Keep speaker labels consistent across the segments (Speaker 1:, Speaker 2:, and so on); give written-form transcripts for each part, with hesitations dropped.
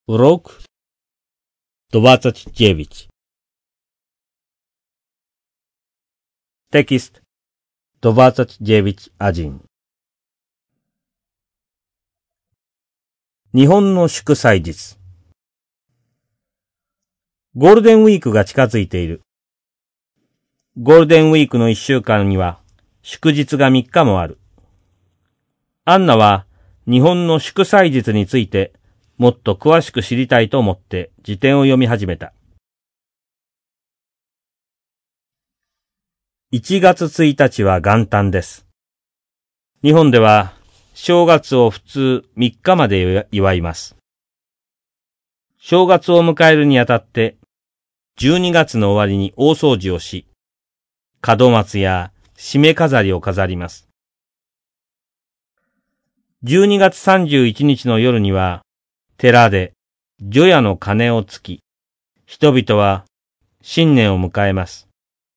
Speaker 1: Урок 29. Текст 29.1. 日本の祝祭日。ゴールデンウィークが近づいている。ゴールデンウィークの1週間には祝日が3日もある。アンナは日本の祝祭日についてもっと詳しく知りたいと思って辞典を読み始めた。1月1日は元旦です。日本では正月を普通3日まで祝います。正月を迎えるにあたって12月の終わりに大掃除をし、門松や締め飾りを飾ります。12月31日の夜には寺で除夜の鐘をつき、人々は新年を迎えます。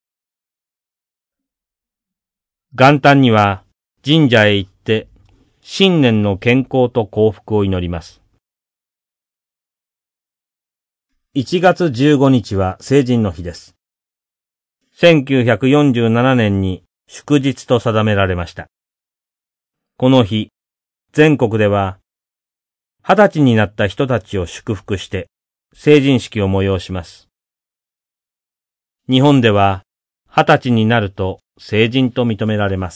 Speaker 1: 元旦には神社へ行って新年の健康と幸福を祈ります。1月15日は成人の日です。1947年に祝日と定められました。この日、全国では20歳になった人たちを祝福して成人式を催します。日本では20歳になると成人と認められます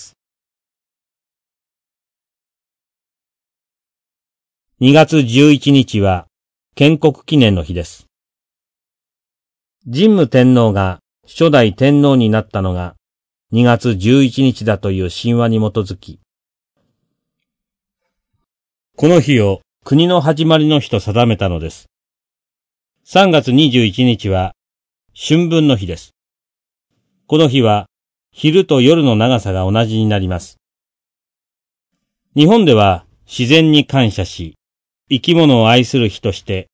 Speaker 1: 。2月11日は建国記念の日です。神武天皇が初代天皇になったのが2月11日だという神話に基づき、この日を国の始まりの日と定めたのです。3月21日は春分の日です。この日は昼と夜の長さが同じになります。日本では自然に感謝し、生き物を愛する日として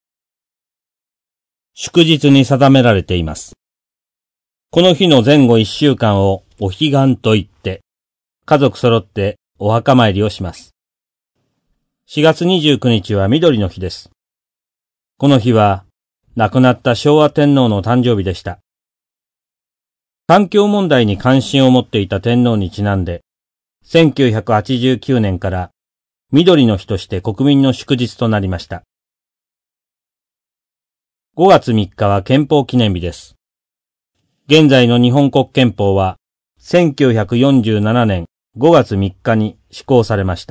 Speaker 1: 祝日に定められています。この日の前後1週間をお彼岸と言って、家族揃ってお墓参りをします。4月29日は緑の日です。この日は亡くなった昭和天皇の誕生日でした。環境問題に関心を持っていた天皇にちなんで、1989年から緑の日として国民の祝日となりました。5月3日は憲法記念日です。現在の日本国憲法は1947年5月3日に施行されました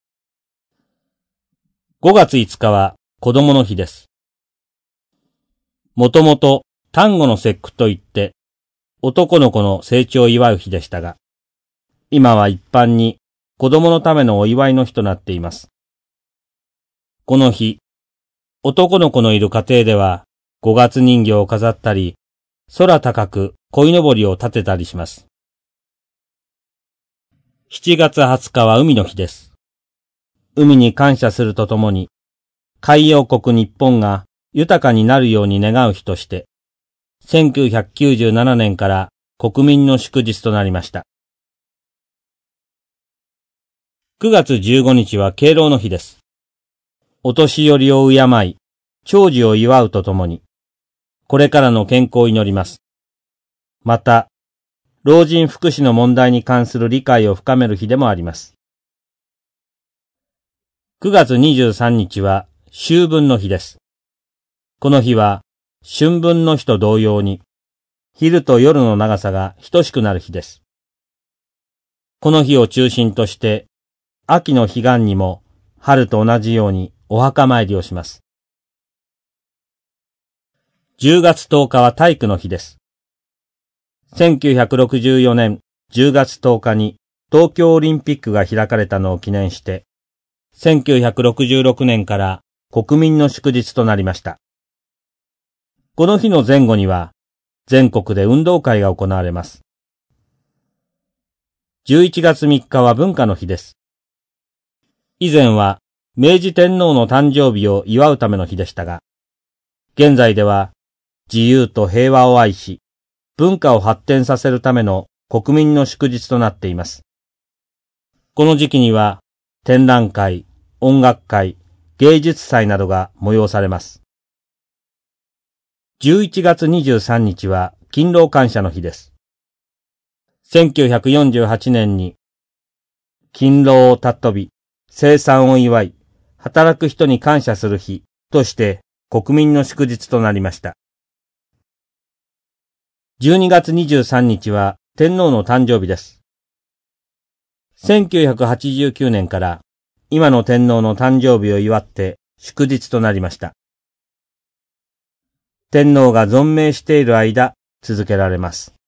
Speaker 1: 。5月5日は子供の日です。もともと端午の節句といって男の子の成長を祝う日でしたが、今は一般に子供のためのお祝いの日となっています。この日、男の子のいる家庭では5月人形を飾ったり、空高く鯉のぼりを立てたりします。7月20日は海の日です。海に感謝するとともに、海洋国日本が豊かになるように願う日として、1997年から国民の祝日となりました。9月15日は敬老の日です。お年寄りを敬い、長寿を祝うとともに、これからの健康を祈ります。また、老人福祉の問題に関する理解を深める日でもあります。9月23日は秋分の日です。この日は春分の日と同様に、昼と夜の長さが等しくなる日です。この日を中心として、秋の彼岸にも春と同じようにお墓参りをします。10月10日は体育の日です。1964年10月10日に東京オリンピックが開かれたのを記念して、1966年から国民の祝日となりました。この日の前後には全国で運動会が行われます。11月3日は文化の日です。以前は明治天皇の誕生日を祝うための日でしたが、現在では自由と平和を愛し、文化を発展させるための国民の祝日となっています。この時期には展覧会、音楽会、 芸術祭などが催されます。11月23日は勤労感謝の日です。1948年に勤労を尊び、生産を祝い、働く人に感謝する日として国民の祝日となりました。12月23日は天皇の誕生日です。1989年から今の天皇の誕生日を祝って祝日となりました。天皇が存命している間続けられます。